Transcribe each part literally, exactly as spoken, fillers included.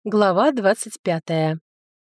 Глава двадцать пятая.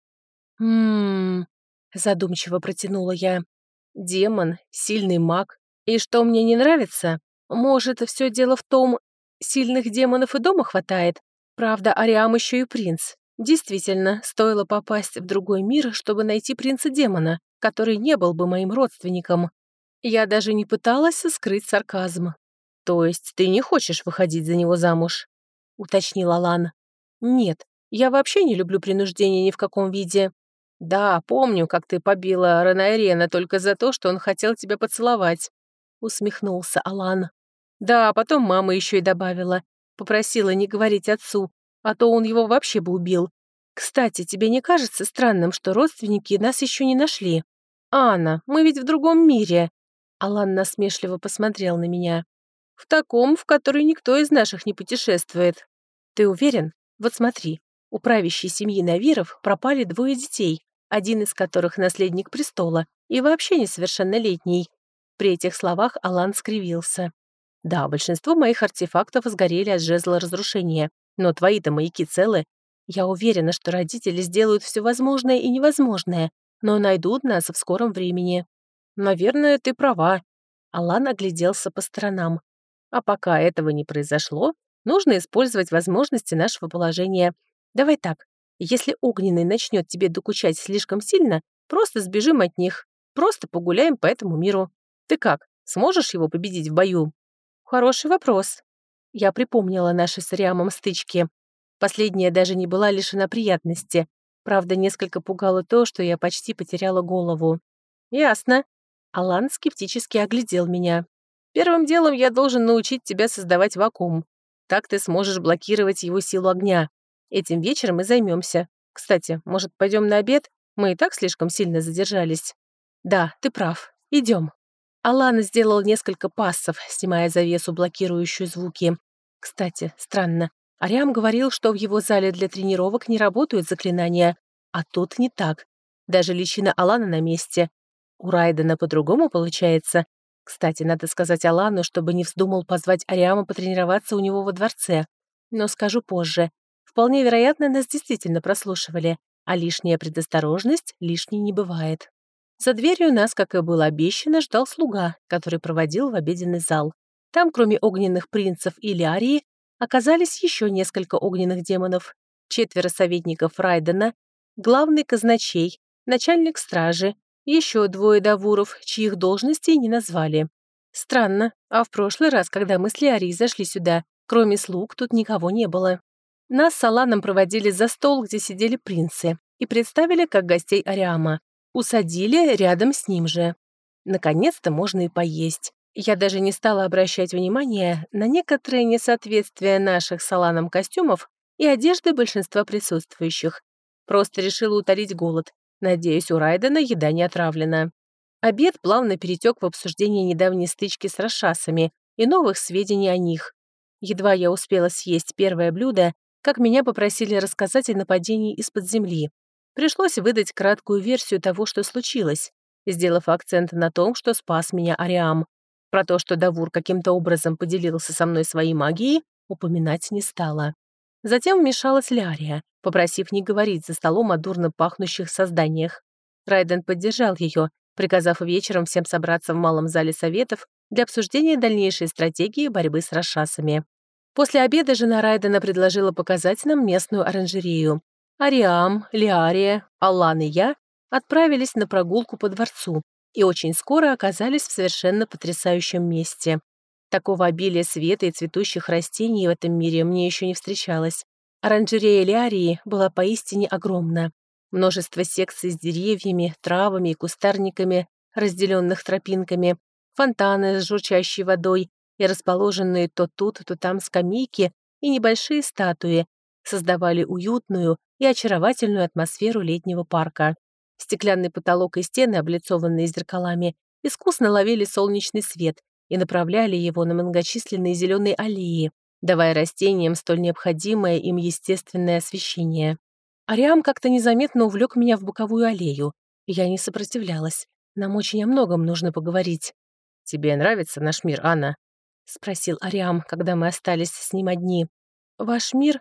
«Ммм...» — задумчиво протянула я. «Демон, сильный маг. И что мне не нравится? Может, все дело в том, сильных демонов и дома хватает? Правда, Ариам еще и принц. Действительно, стоило попасть в другой мир, чтобы найти принца-демона, который не был бы моим родственником. Я даже не пыталась скрыть сарказм. То есть ты не хочешь выходить за него замуж?» — уточнил Алан. «Нет, я вообще не люблю принуждение ни в каком виде. Да, помню, как ты побила Ранайрена только за то, что он хотел тебя поцеловать», — усмехнулся Алан. «Да, потом мама еще и добавила. Попросила не говорить отцу, а то он его вообще бы убил. Кстати, тебе не кажется странным, что родственники нас еще не нашли? Анна, мы ведь в другом мире». Алан насмешливо посмотрел на меня. «В таком, в который никто из наших не путешествует. Ты уверен? Вот смотри, у правящей семьи Навиров пропали двое детей, один из которых наследник престола и вообще несовершеннолетний». При этих словах Алан скривился. «Да, большинство моих артефактов сгорели от жезла разрушения, но твои-то маяки целы. Я уверена, что родители сделают все возможное и невозможное, но найдут нас в скором времени». «Наверное, ты права». Алан огляделся по сторонам. «А пока этого не произошло, нужно использовать возможности нашего положения. Давай так, если огненный начнет тебе докучать слишком сильно, просто сбежим от них, просто погуляем по этому миру. Ты как, сможешь его победить в бою?» «Хороший вопрос». Я припомнила наши с Риамом стычки. Последняя даже не была лишена приятности. Правда, несколько пугало то, что я почти потеряла голову. «Ясно». Алан скептически оглядел меня. «Первым делом я должен научить тебя создавать вакуум. Так ты сможешь блокировать его силу огня. Этим вечером и займемся. Кстати, может, пойдем на обед? Мы и так слишком сильно задержались». «Да, ты прав. Идем». Алан сделал несколько пассов, снимая завесу, блокирующую звуки. Кстати, странно. Ариам говорил, что в его зале для тренировок не работают заклинания, а тут не так. Даже личина Алана на месте. У Райдена по-другому получается. Кстати, надо сказать Алану, чтобы не вздумал позвать Ариама потренироваться у него во дворце. Но скажу позже. Вполне вероятно, нас действительно прослушивали, а лишняя предосторожность лишней не бывает. За дверью нас, как и было обещано, ждал слуга, который проводил в обеденный зал. Там, кроме огненных принцев и Лиарии, оказались еще несколько огненных демонов, четверо советников Райдена, главный казначей, начальник стражи, еще двое давуров, чьих должностей не назвали. Странно, а в прошлый раз, когда мы с Лиарией зашли сюда, кроме слуг, тут никого не было. Нас с Аланом проводили за стол, где сидели принцы, и представили как гостей Ариама. Усадили рядом с ним же. Наконец-то можно и поесть. Я даже не стала обращать внимания на некоторые несоответствия наших с Аланом костюмов и одежды большинства присутствующих. Просто решила утолить голод. Надеюсь, у Райдена еда не отравлена. Обед плавно перетек в обсуждение недавней стычки с расшасами и новых сведений о них. Едва я успела съесть первое блюдо, как меня попросили рассказать о нападении из-под земли. Пришлось выдать краткую версию того, что случилось, сделав акцент на том, что спас меня Ариам. Про то, что Давур каким-то образом поделился со мной своей магией, упоминать не стала. Затем вмешалась Лярия, попросив не говорить за столом о дурно пахнущих созданиях. Райден поддержал ее, приказав вечером всем собраться в малом зале советов для обсуждения дальнейшей стратегии борьбы с расшасами. После обеда жена Райдена предложила показать нам местную оранжерею. Ариам, Лиария, Аллан и я отправились на прогулку по дворцу и очень скоро оказались в совершенно потрясающем месте. Такого обилия света и цветущих растений в этом мире мне еще не встречалось. Оранжерея Лиарии была поистине огромна. Множество секций с деревьями, травами и кустарниками, разделенных тропинками, фонтаны с журчащей водой и расположенные то тут, то там скамейки и небольшие статуи создавали уютную и очаровательную атмосферу летнего парка. Стеклянный потолок и стены, облицованные зеркалами, искусно ловили солнечный свет и направляли его на многочисленные зеленые аллеи, давая растениям столь необходимое им естественное освещение. Ариам как-то незаметно увлек меня в боковую аллею, и я не сопротивлялась. Нам очень о многом нужно поговорить. «Тебе нравится наш мир, Анна?» — спросил Ариам, когда мы остались с ним одни. «Ваш мир?»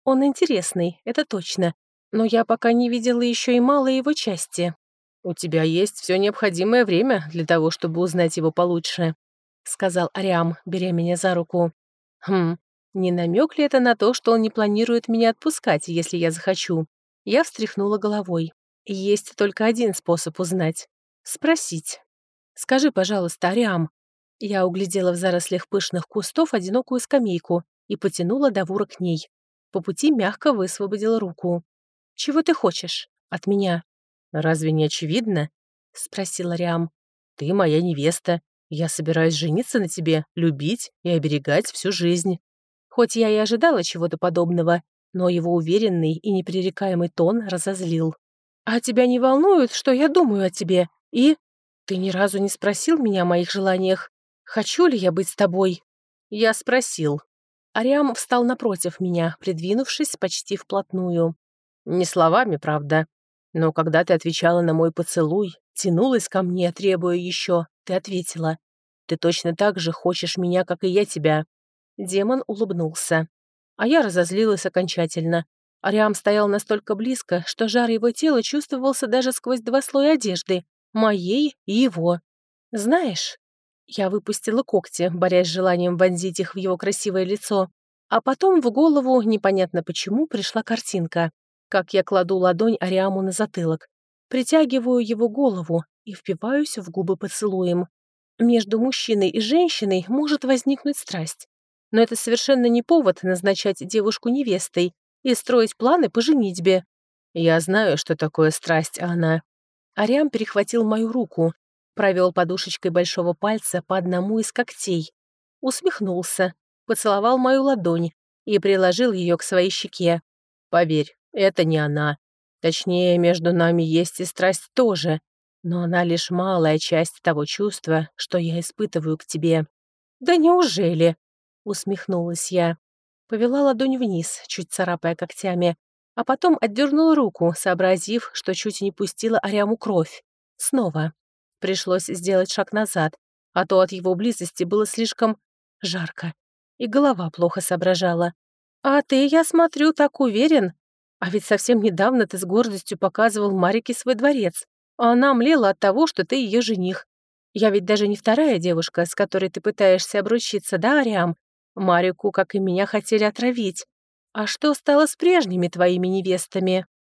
Он интересный, это точно. Но я пока не видела еще и малой его части. «У тебя есть все необходимое время для того, чтобы узнать его получше», — сказал Ариам, беря меня за руку. «Хм, не намек ли это на то, что он не планирует меня отпускать, если я захочу?» Я встряхнула головой. Есть только один способ узнать. Спросить. «Скажи, пожалуйста, Ариам». Я углядела в зарослях пышных кустов одинокую скамейку и потянула Давура к ней. По пути мягко высвободила руку. «Чего ты хочешь? От меня?» «Разве не очевидно?» — спросил Ариам. «Ты моя невеста. Я собираюсь жениться на тебе, любить и оберегать всю жизнь». Хоть я и ожидала чего-то подобного, но его уверенный и непререкаемый тон разозлил. «А тебя не волнует, что я думаю о тебе? И ты ни разу не спросил меня о моих желаниях. Хочу ли я быть с тобой?» Я спросил. Ариам встал напротив меня, придвинувшись почти вплотную. Не словами, правда. Но когда ты отвечала на мой поцелуй, тянулась ко мне, требуя еще, ты ответила. Ты точно так же хочешь меня, как и я тебя. Демон улыбнулся. А я разозлилась окончательно. Ариам стоял настолько близко, что жар его тела чувствовался даже сквозь два слоя одежды, моей и его. «Знаешь...» Я выпустила когти, борясь с желанием вонзить их в его красивое лицо. А потом в голову, непонятно почему, пришла картинка. Как я кладу ладонь Ариаму на затылок, притягиваю его голову и впиваюсь в губы поцелуем. Между мужчиной и женщиной может возникнуть страсть. Но это совершенно не повод назначать девушку невестой и строить планы по женитьбе. Я знаю, что такое страсть, она. Ариам перехватил мою руку, провел подушечкой большого пальца по одному из когтей, усмехнулся, поцеловал мою ладонь и приложил ее к своей щеке. Поверь, это не она. Точнее, между нами есть и страсть тоже, но она лишь малая часть того чувства, что я испытываю к тебе. «Да неужели?» — усмехнулась я. Повела ладонь вниз, чуть царапая когтями, а потом отдернула руку, сообразив, что чуть не пустила Ариаму кровь. Снова. Пришлось сделать шаг назад, а то от его близости было слишком жарко, и голова плохо соображала. «А ты, я смотрю, так уверен. А ведь совсем недавно ты с гордостью показывал Марике свой дворец, а она млела от того, что ты ее жених. Я ведь даже не вторая девушка, с которой ты пытаешься обручиться, да, Ариам? Марику, как и меня, хотели отравить. А что стало с прежними твоими невестами?»